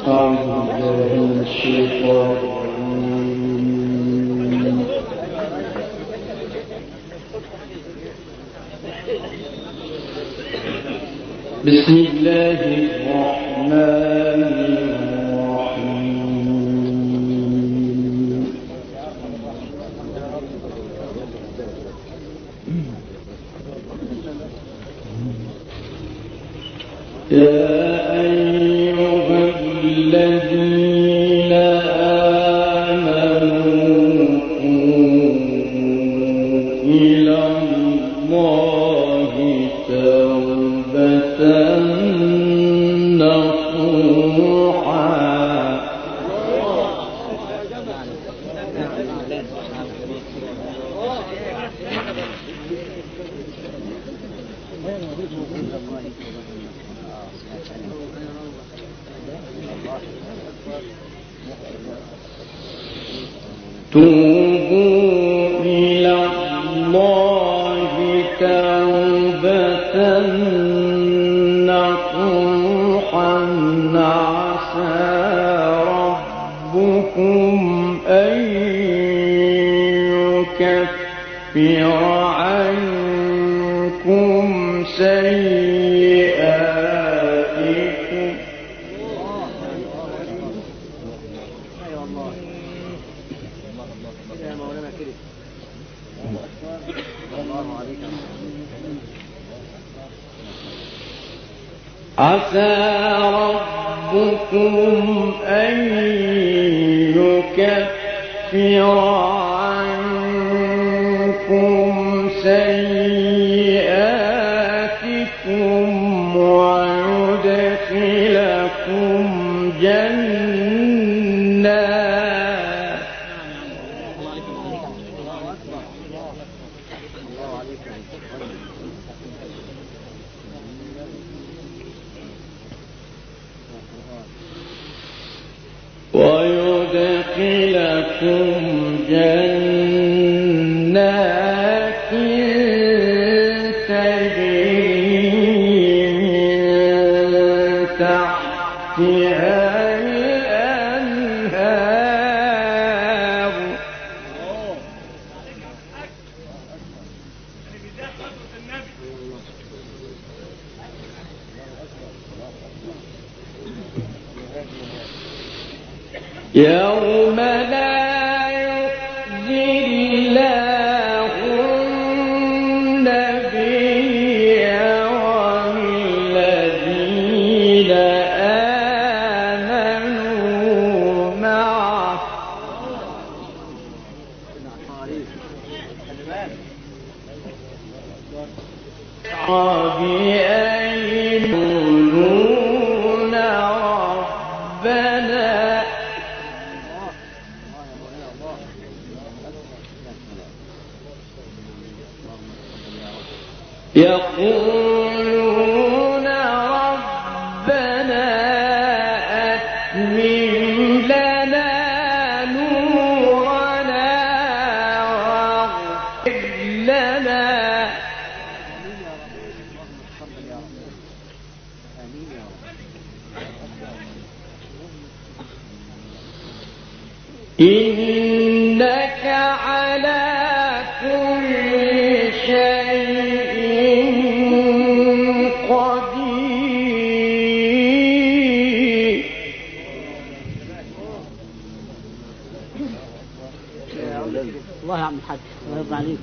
بسم الله الرحمن الرحيم. يا أيها الذين آمنوا إلى الله توبة توبوا إلى الله توبة نصوحا عسى ربكم أن يكفر عنكم سيئاتكم عسى ربكم أن يكفر عنكم سيئاتكم ويدخلكم جنات تجري من تحتها الأنهار يوم لا يخزي الله النبي والذين آمنوا معه بأن يقولون ربنا يقولون ربنا أتمم لنا نورنا واغفر لنا إنك على كل شيء قدير الله يا عم الحاج الله يرضى عليك.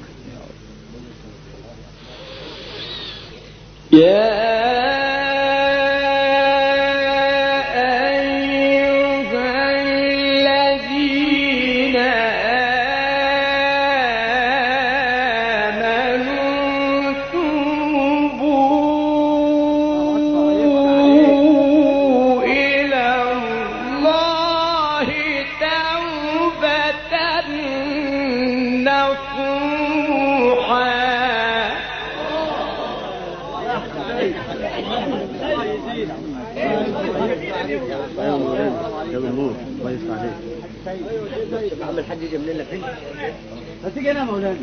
عم الحاج جاب لنا فين؟ هتيجي انا مولانا.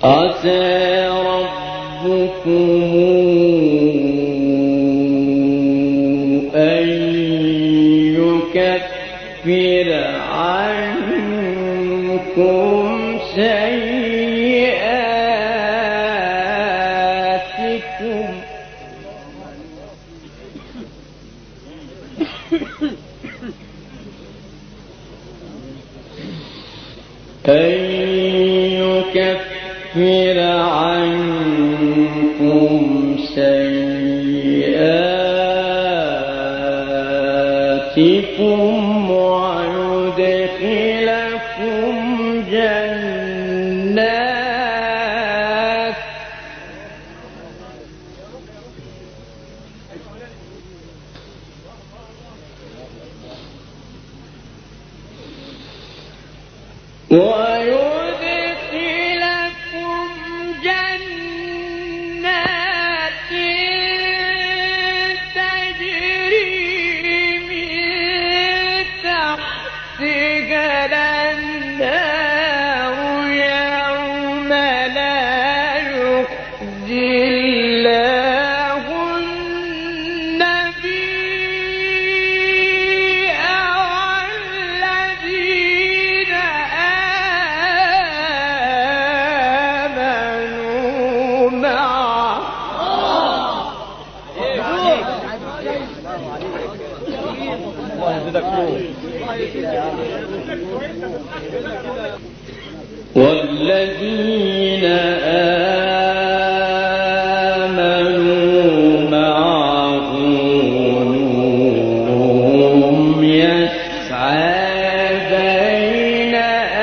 عسى ربكم أن يكفر عنكم سيئاتكم ويدخلكم جنات تجري من تحتها الأنهار يوم لا يخزي الله النبي والذين آمنوا معه والذين آمنوا معه نورهم يسعى بين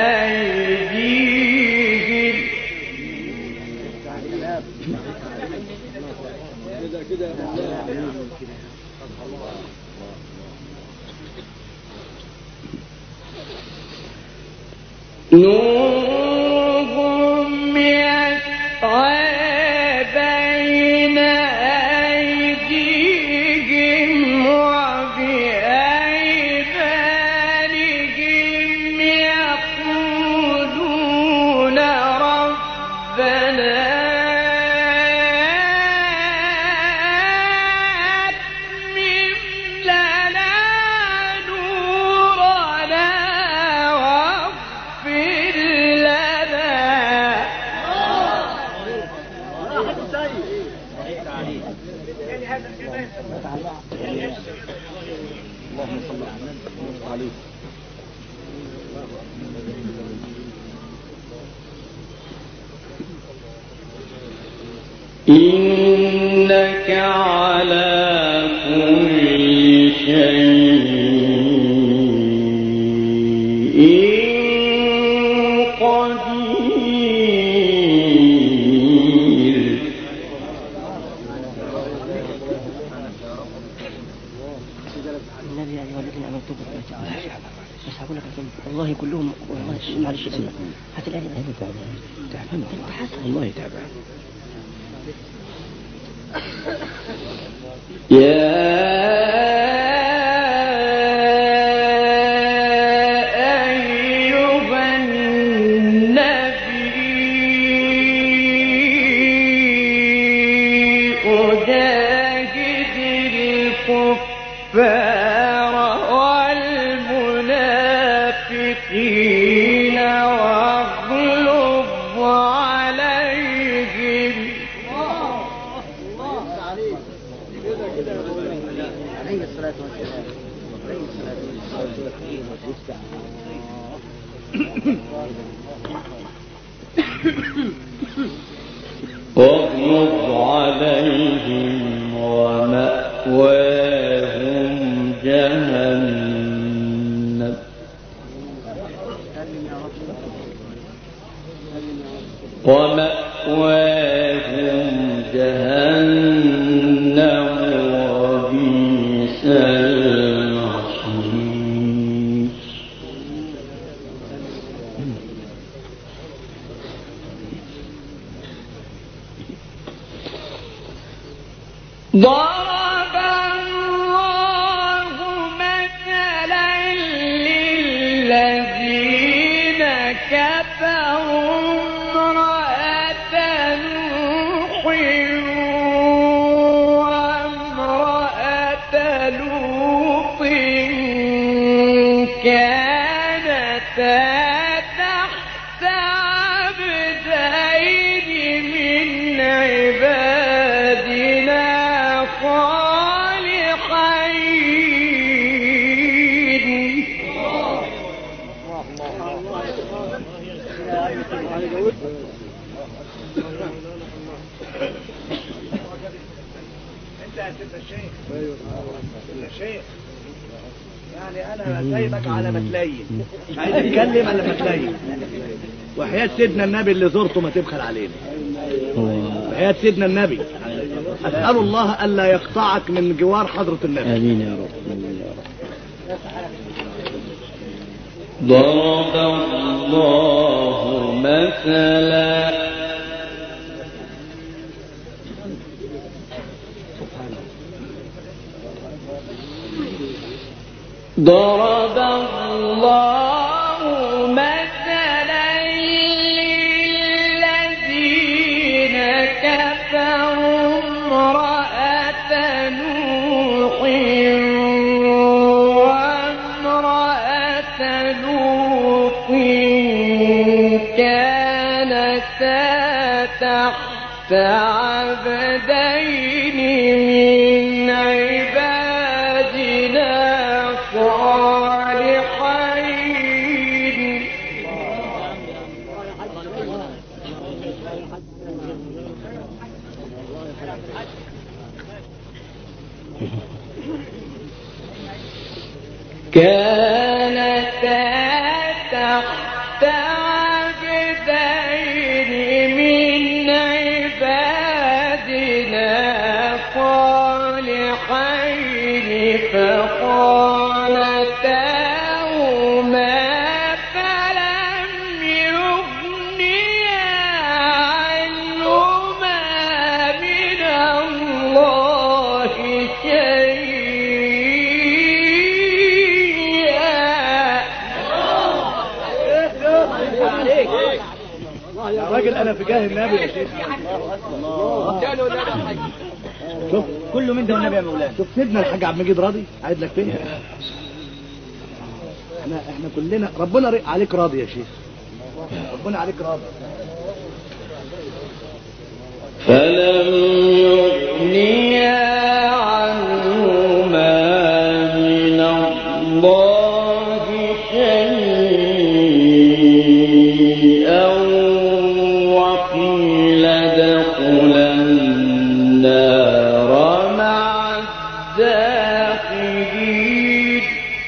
أيديهم نورهم يسعى بين أيديهم وبأيمانهم يقولون ربنا أتمم لنا نورنا واغفر لنا إنك على كل شيء قدير النبي أيها الذين آمنوا توبوا إلى الله بس هقول لك والله كلهم والله معلش هات الآية تعبان والله تعبان أيها النبي أجاهد الكفار والمنافقين واغلظ عليهم عليه الصلاة والسلام. عليه الصلاة واغلظ عليهم ومأواهم جهنم وبئس المصير. ضرب الله مثلا للذين كفروا امرأة كانتا تحت عبدين من عبادنا صالحين. انت هتبقى شيخ. يا شيخ يعني انا سايبك على ما تلين، مش عايز اتكلم الا ما تلين. وحياة سيدنا النبي اللي زرته ما تبخل علينا. وحياة سيدنا النبي اسال الله الا يقطعك من جوار حضرة النبي. آمين يا رب. آمين يا رب. ضرب الله مثلا ضرب الله مثلا للذين كفروا امرأة نوح وامرأة لوط كانتا تحت عبدين من عبادنا صالحين. كانتا تحت عبدين من عبادنا صالحين فخانتاهما فلم يغنيا عنهما من الله يا راجل انا في جاه النبي يا شيخ. شوف كله من ده النبي يا مولانا. شوف سيدنا الحاج عبد المجيد راضي قاعد لك فين. احنا كلنا ربنا عليك راضي يا شيخ. ربنا عليك راضي. فلم يغنيا عنهما من الله شيئا وقيل ادخلا النار مع الداخلين.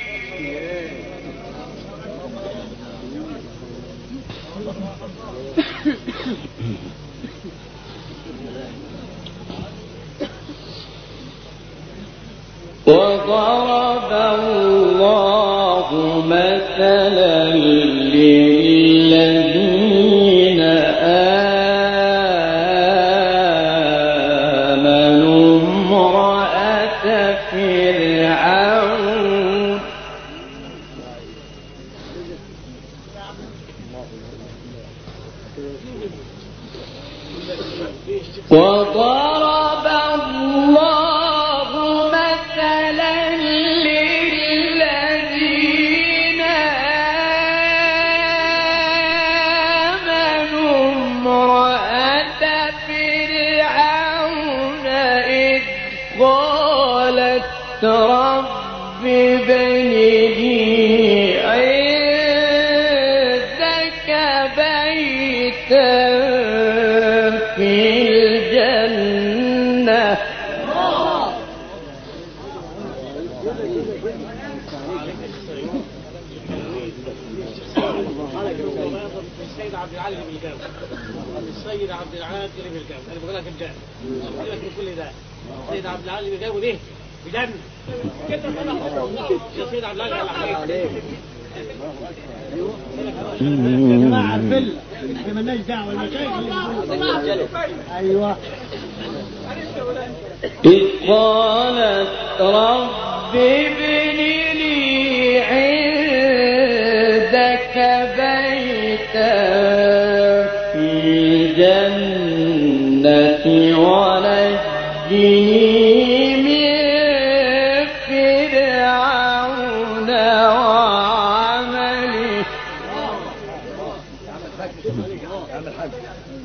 وضرب الله مثلا للذين آمنوا امرأة فرعون وضرب الله مثلا للذين آمنوا امرأة فرعون إذ قالت رب ابن لي عندك بيتا في الجنة السيد عبد العالي بالجامع السيد عبد العالي بالجامع انا بقول لك الجامع بقول لك كل ده السيد عبد العالي بالجامع ليه بجنة كده يا سيد عبد العالي عليك يا جماعه الفل احنا مالناش دعوه المشايخ ايوه إذ قالت رب ابن لي عندك بيتا في الجنة ونجني من فرعون وعمله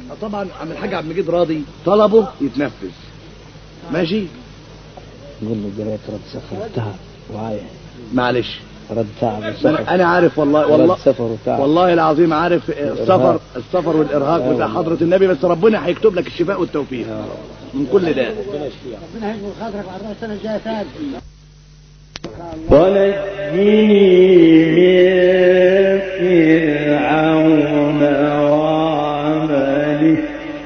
طبعا عم الحاج عبد المجيد راضي، طلبه يتنفذ. ماشي. نقول له قريت رد سفر تعب وعاية. معلش رد تعب السفر. انا عارف والله سفر وتعب. والله العظيم عارف السفر والارهاق بتاع حضرة النبي، بس ربنا هيكتب لك الشفاء والتوفيق من كل ده. ربنا هيجبر خاطرك بعد السنه الجايه ثاني. ونجني من فرعون وعمله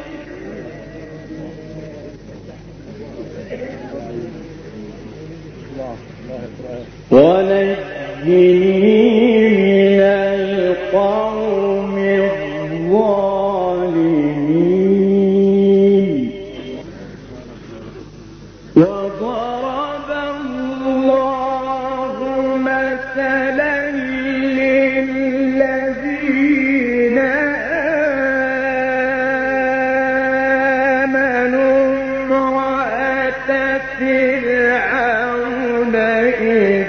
ونجني من القوم الظالمين. وضرب الله مثلا للذين آمنوا امرأة فرعون إذ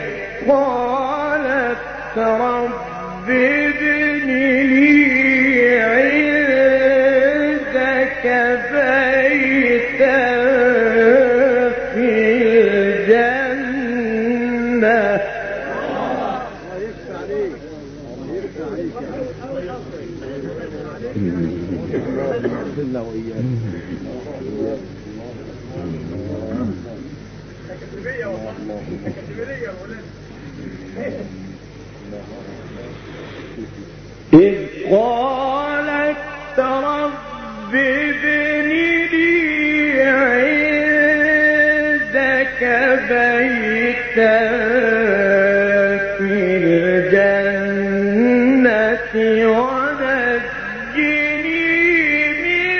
قالت رب ابن لي عندك بيتا في الجنة إذ قالت رب ابن لي عندك بيتا في الجنة ونجني من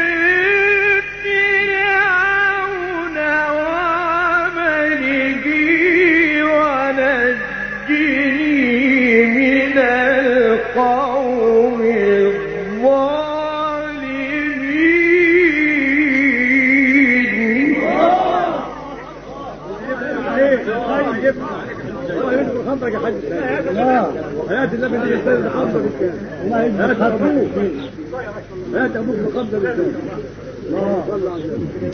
فرعون وعمله ونجني من القوم حياة النبي اللي يستاذن حظه بالكامل. الله يجزاك خير. حياة ابوك بقبضه بالكامل. الله صل على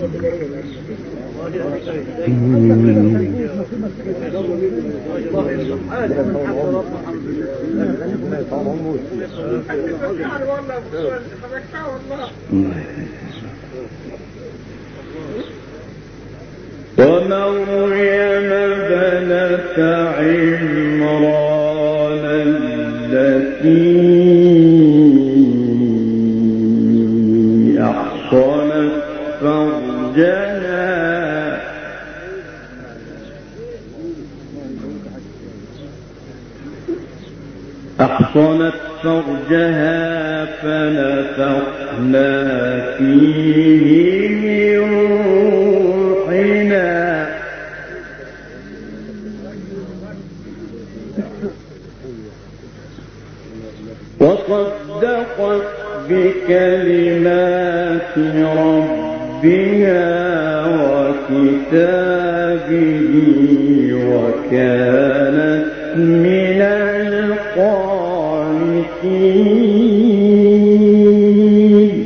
ومريم بنت عمران التي أحصنت فرجها فنفخنا فيه من روحنا وصدقت بكلمات ربها وكتابه وكانت من القانتين.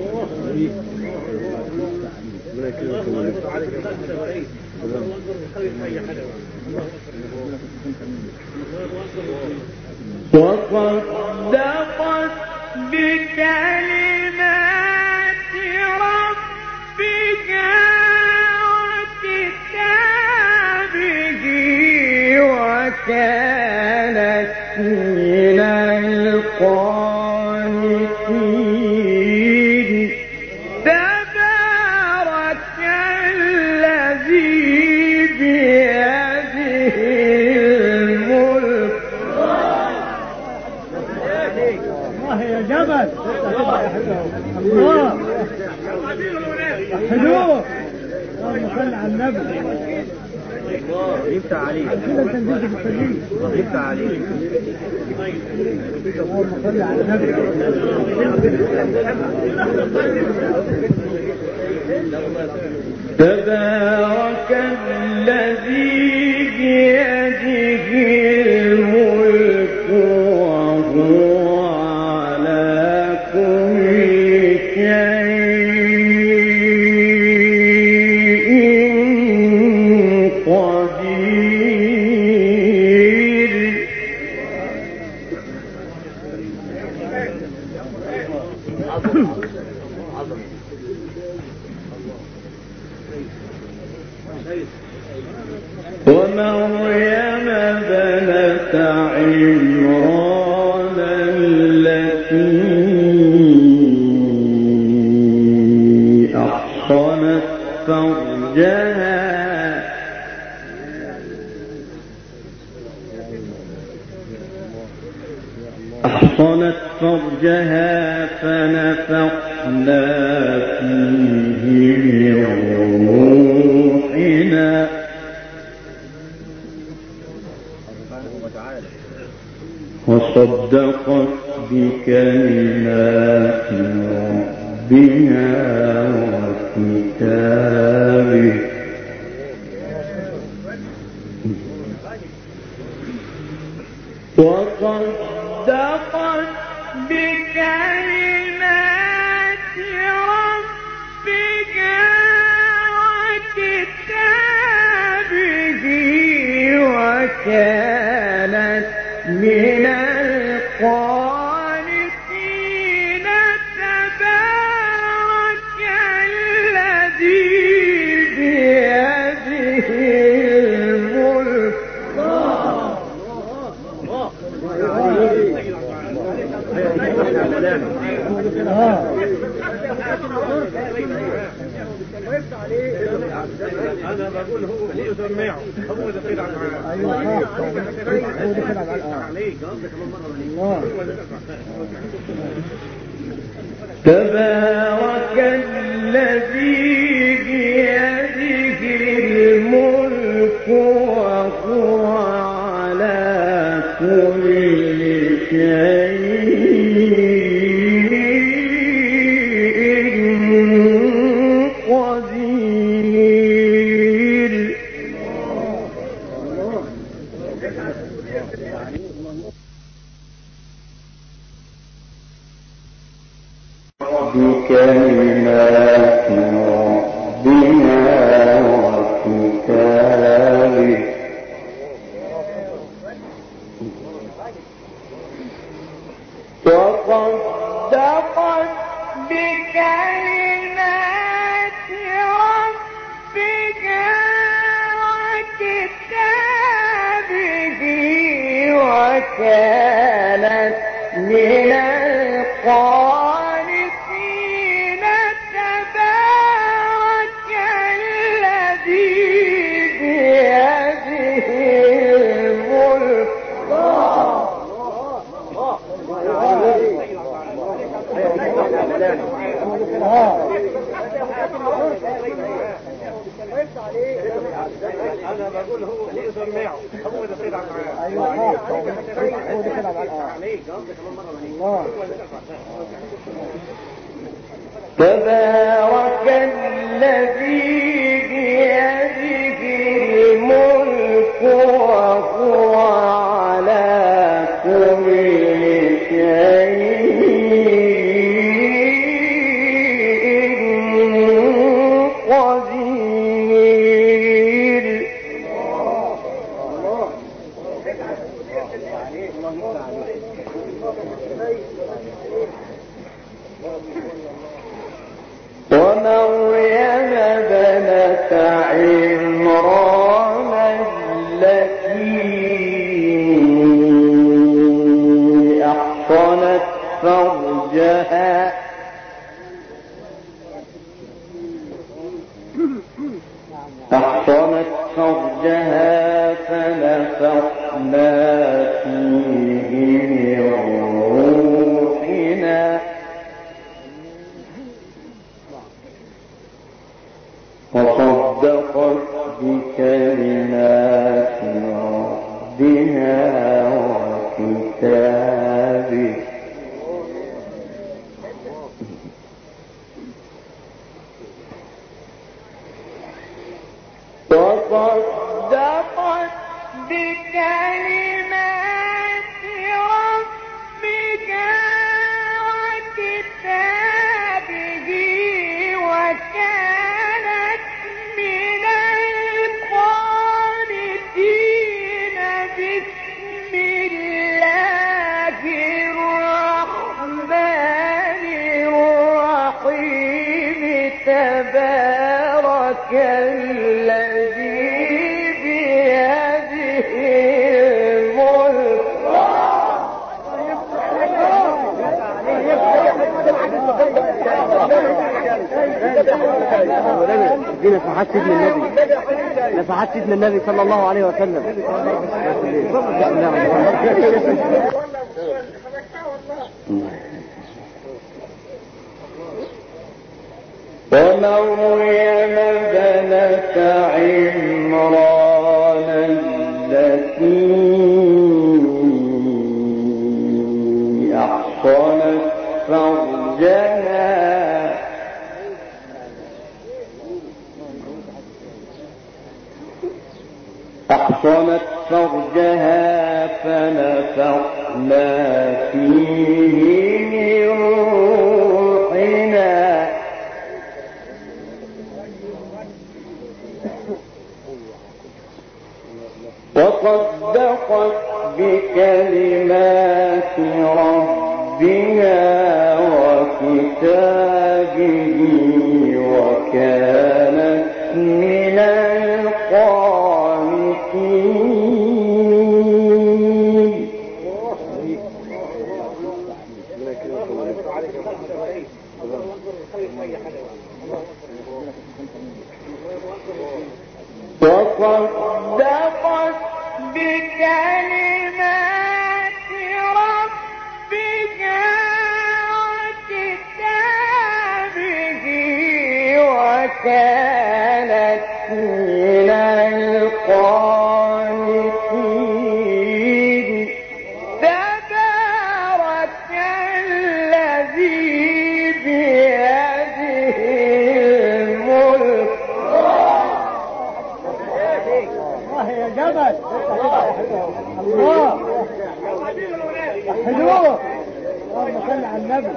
وصدقت بكلمات ربها وكتابه وكانت من القانتين. تبارك الذي بيده الملك. الله يا جبل. الله حلو. اللهم صل على النبي. يفتح عليك. يفتح عليك. اللهم صل على النبي. تبارك الذي بيده الملك وهو على كل شيء عمران التي أحصنت فرجها فنفخنا فيه من روحنا وصدقت بكلمات ربها وكتابه وصدقت بكلمات ربها وكتابه وكانت من القانتين. تبارك الذي بيده الملك انا بقول هو سمعه هو ده طلع معاه تبارك الذي بيده الملك وهو على كل شيء قدير. بكلمات ربنا وكتابه وصدقت بكلمات ربها وكتابه وكانت من القانتين. تبارك الذي بيده الملك انا بقول هو سمعه هو ده طلع معاه تبارك الذي بيده الملك وهو على كل شيء قدير. ومريم ابنة عمران التي أحصنت فرجها فنفخنا فيه من روحنا وصدقت بكلمات ربها وكتابه وصدقت بكلمات ربها وكتابه وكانت من القانتين. بسم الله الرحمن الرحيم. تبارك الذي بيده الملك دي نفحات سيدنا النبي، نفحات سيدنا النبي صلى الله عليه وسلم. ومريم ابنة عمران التي أحصنت فرجها فنفخنا فيه من روحنا وصدقت بكلمات ربها وكتابه وكانت من القانتين. وصدقت بكلمات ربها وكتابه وكانت من القانتين. تبارك الذي بيده الملك. يا جبل الله حلوه. اللهم صل على النبي.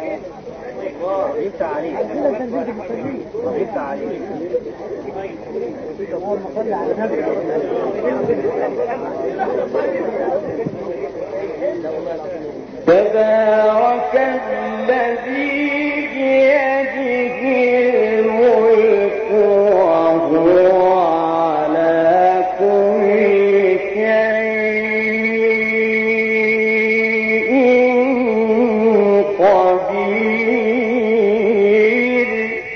يفتح عليك يفتح عليك. اللهم صل على النبي. تبارك الذي بيده الملك وهو على كل شيء قدير.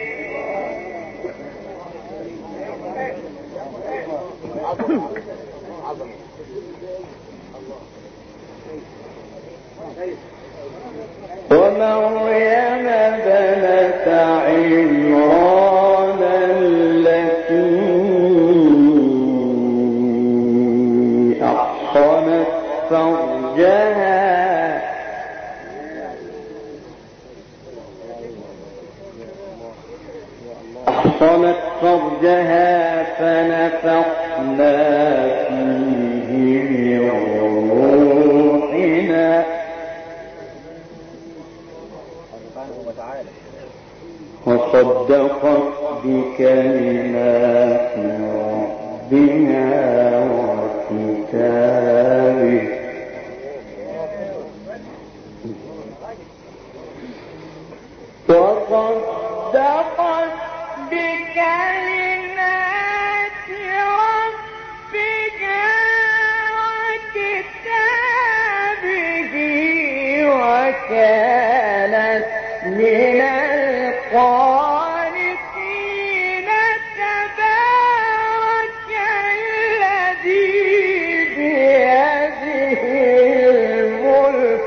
ومريم ابنة عمران التي أحصنت فرجها فنفخنا فيه من روحنا وصدقت بكلمات ربها وكتابه وصدقت بكلمات ربها وكتابه وكانت من القانتين. تبارك الذي بيده الملك.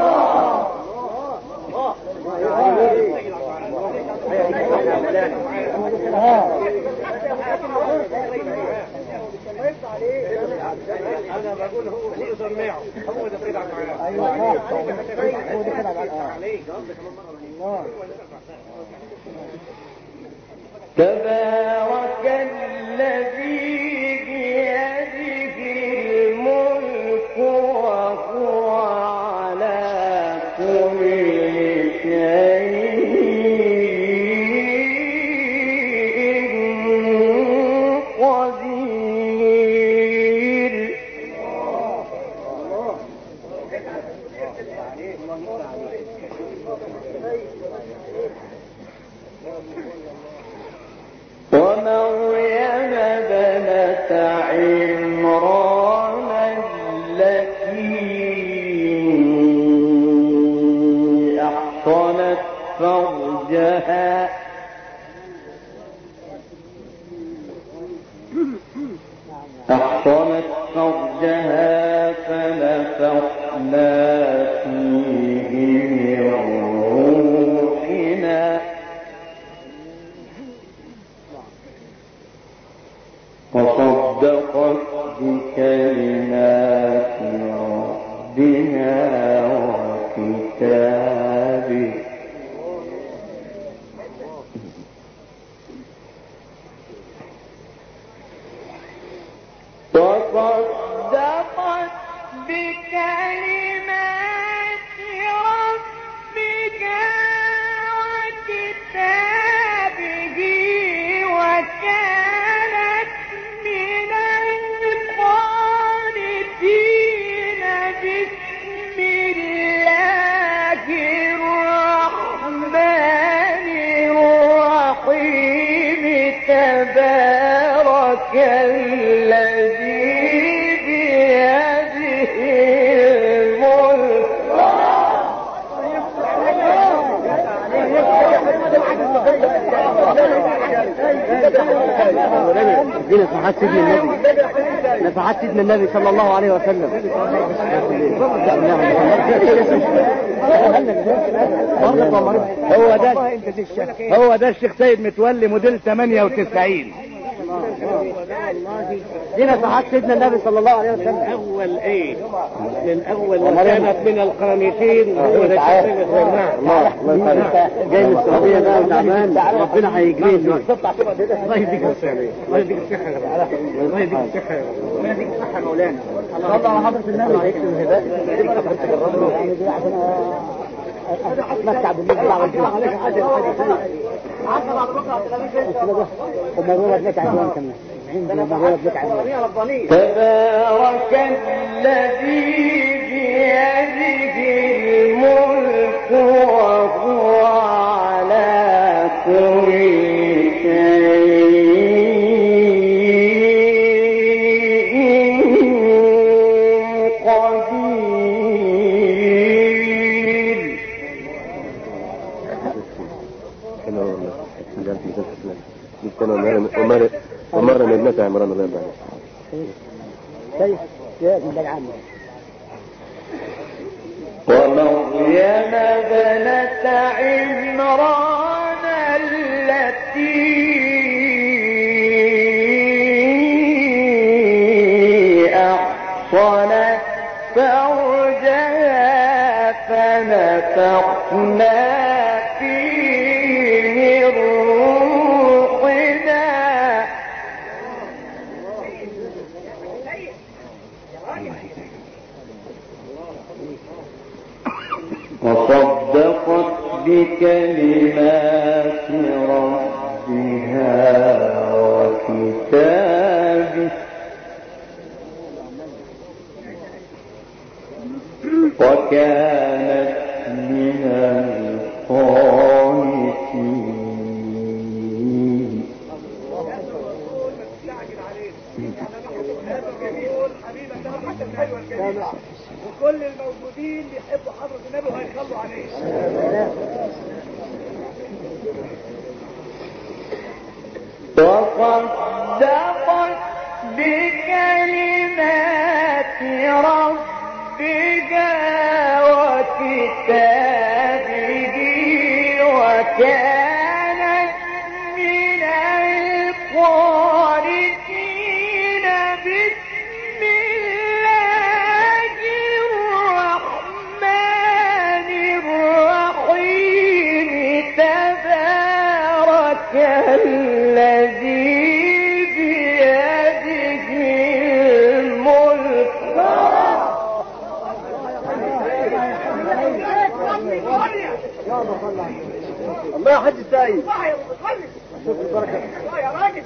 انا بقول هو سمعه هو ده طلع معاه. تبارك الذي بيده الملك وهو على كل شيء قدير. ومريم ابنة عمران التي أحصنت فرجها نفخنا فيه من روحنا وصدقت بكلمات ربها وكتابه وصدقت بكلمات ربها وكتابه وكانت من القانتين بسم الله الرحمن الرحيم تبارك الذي بيده الملك دي نفحات سيدنا النبي، نفحات سيدنا النبي صلى الله عليه وسلم. هو ده الشيخ سيد متولي موديل 98. دي نفحات سيدنا النبي صلى الله عليه وسلم. اول ايه من اول وكانت من القانتين هو ده الشيخ الله جاي من السعوديه بقى وتعبان، ربنا هيجريه دلوقتي. الله يديك الصحه، الله يديك الصحه، الله يديك الصحه، الله يديك الصحه مولانا. صلى على حضره النبي عليه الهدايه. دي بقى تجرب له يعني دي عشان اتمتع بالنسبه على الجو. الموضوع لك عنوان كمان. تبارك الذي بيده الملك وهو على كل شيء قدير. ومرة من ابنتها عمران الله يرضى كيف يا ابن العام ومريم بنت عمران التي أحصنت فرجها فنفخنا فيه من روحنا وصدقت بكلمات ربها وكتابه وكانت من القانتين. وكل الموجودين بيحبوا حضرة النبي وهيصلوا عليه. وصدقت بكلمات ربها وكتابه وكانت من القانتين بسم الله الرحمن الرحيم تبارك الذي بيده الملك الله يا حاج السيد. يا راجل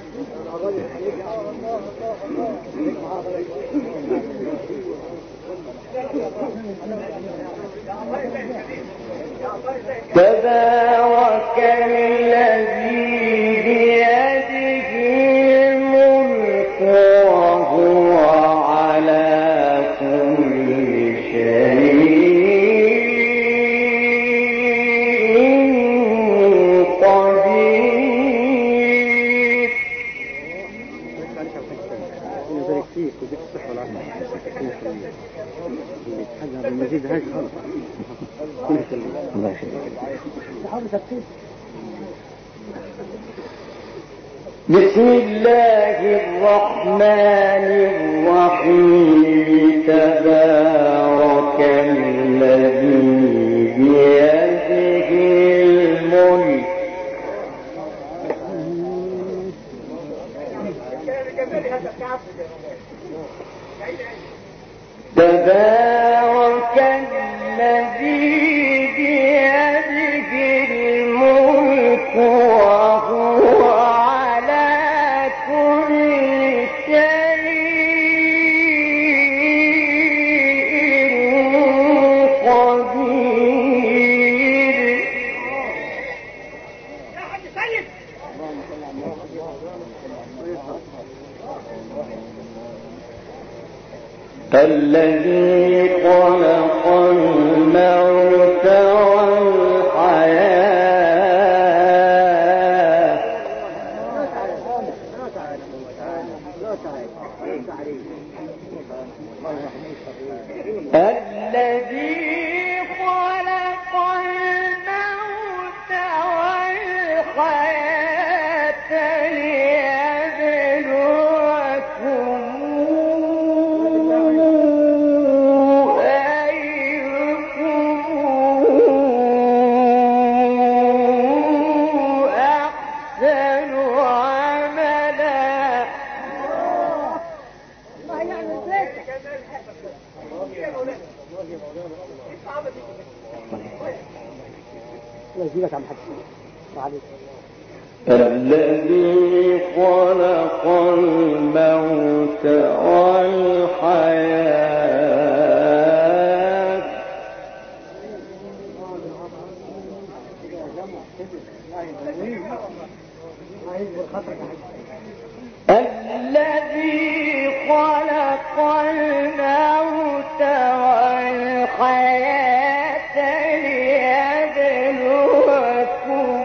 تبارك الذي بيده الملك وهو على كل شيء قدير. يبارك فيك ويديك الصحة والعافية. حاجة بالمزيد هاي خلص الله يخليك. بسم الله الرحمن الرحيم تبارك الذي بيده الملك تبارك الذي بيده الملك وهو على كل شيء قدير. الذي خلق الموت والحياة الذي خلق الموت والحياة ليبلوكم الذي خلق الموت والحياة الذي خلق الموت والحياة ليبلوكم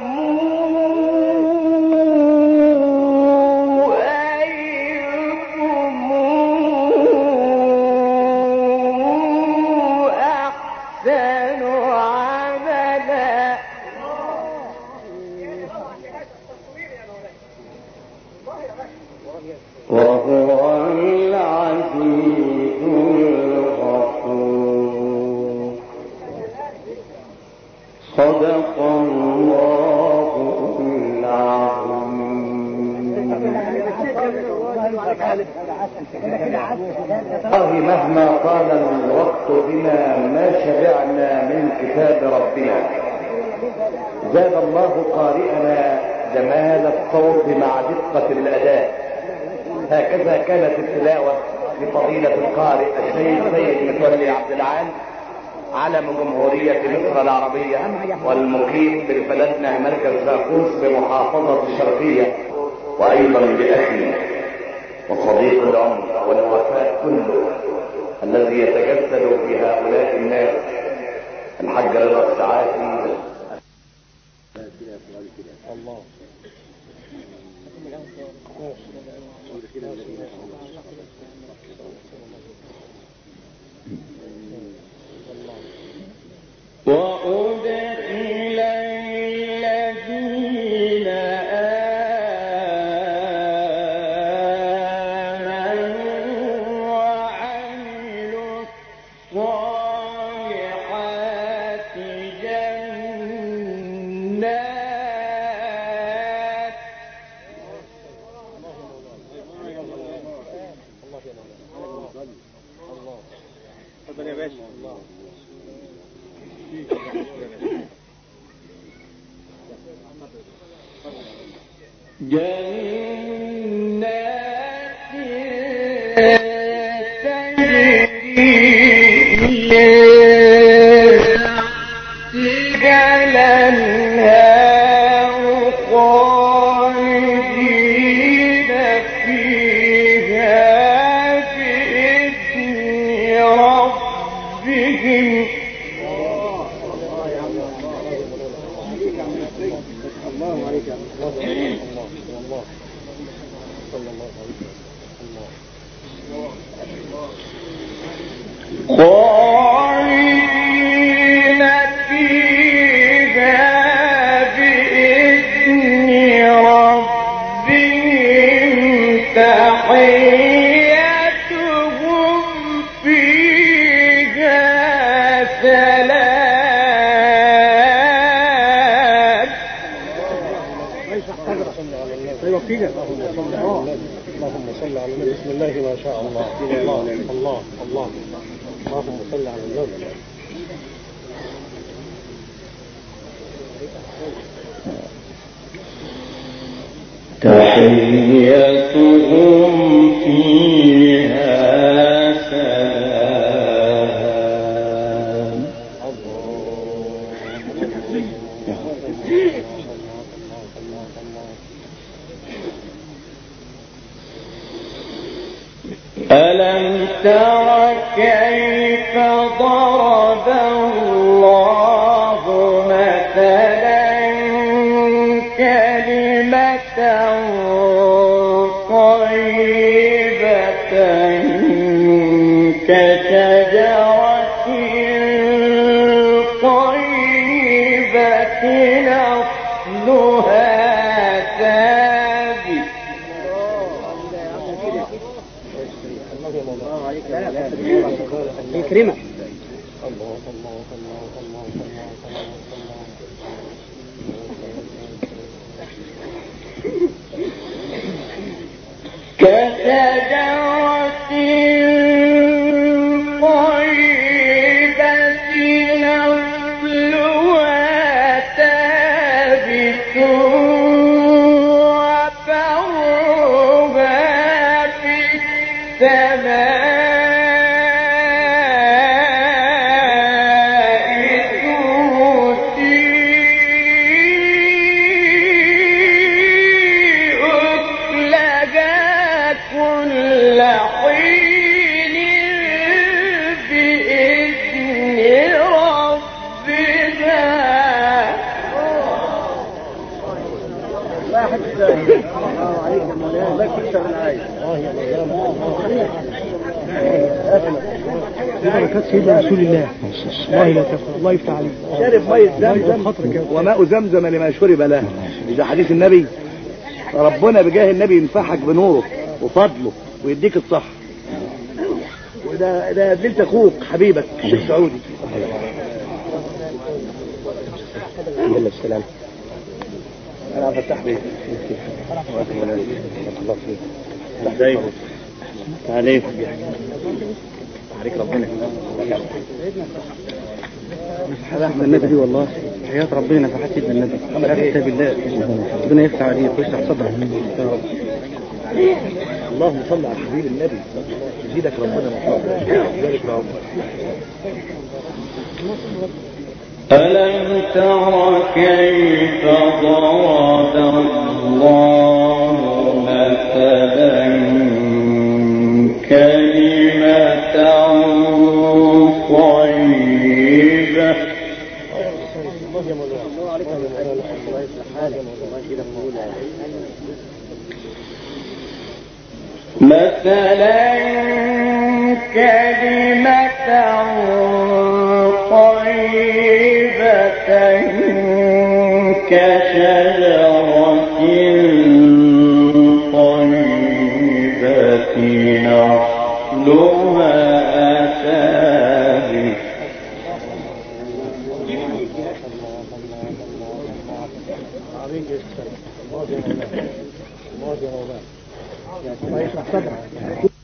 أيكم أحسن عملا وهو العزيز الغفور. صدق الله العظيم. مهما طال الوقت بنا ما شبعنا من كتاب ربنا. زاد الله قارئنا جمال الصوت مع دقة الأداء. هكذا كانت التلاوة لفضيلة القارئ الشيخ سيد متولي عبد العال علم جمهورية مصر العربية والمقيم بالفلاتنة مركز فاقوس بمحافظة الشرقية، وأيضا بأخي وصديق العمر والوفاء كله الذي يتجسد في هؤلاء الناس الحاج رضا السعادي. الله وأدخل الذين آمنوا وعملوا الصالحات جنات تفضل يا باشا. جنات تجري الأنهار خالدين فيها بإذن ربهم. الله عليك الله صلى الله عليه وسلم. اللهم صل على النبي. بسم الله ما شاء الله. الله الله. اللهم صل على النبي. تحيتهم فيها سلام. ألم تر كيف ضرب الله مثلا كلمة طيبة كشجرة طيبة أصلها ثابت. كريمة. كشجرة طيبة أصلها ثابت وفرعها في السماء. بركات سيدنا رسول الله. الله لا تفعل. الله يفتح عليك. شارب مية زمزم وماء زمزم لما شرب له. ده حديث النبي. ربنا بجاه النبي ينفعك بنوره وفضله ويديك الصحة. وده دلت اخوك حبيبك الشيخ سعودي. الحمد لله بالسلامة. انا فتح بيك. الله فيك. دايما عليك عليك ربنا. حلاوة النبي دي والله. حياة ربنا في حسيب النبي. حياة بالله. ربنا يفتح عليك ويفتح صدرك. اللهم صل على حبيب النبي. يزيدك ربنا مطلوب. ذلك ربنا. ألم تر كيف ضرب الله مثلا كلمة طيبة مثلا كلمة طيبة كشجرة طيبة أصلها ثابت. الله يشرح صدرك.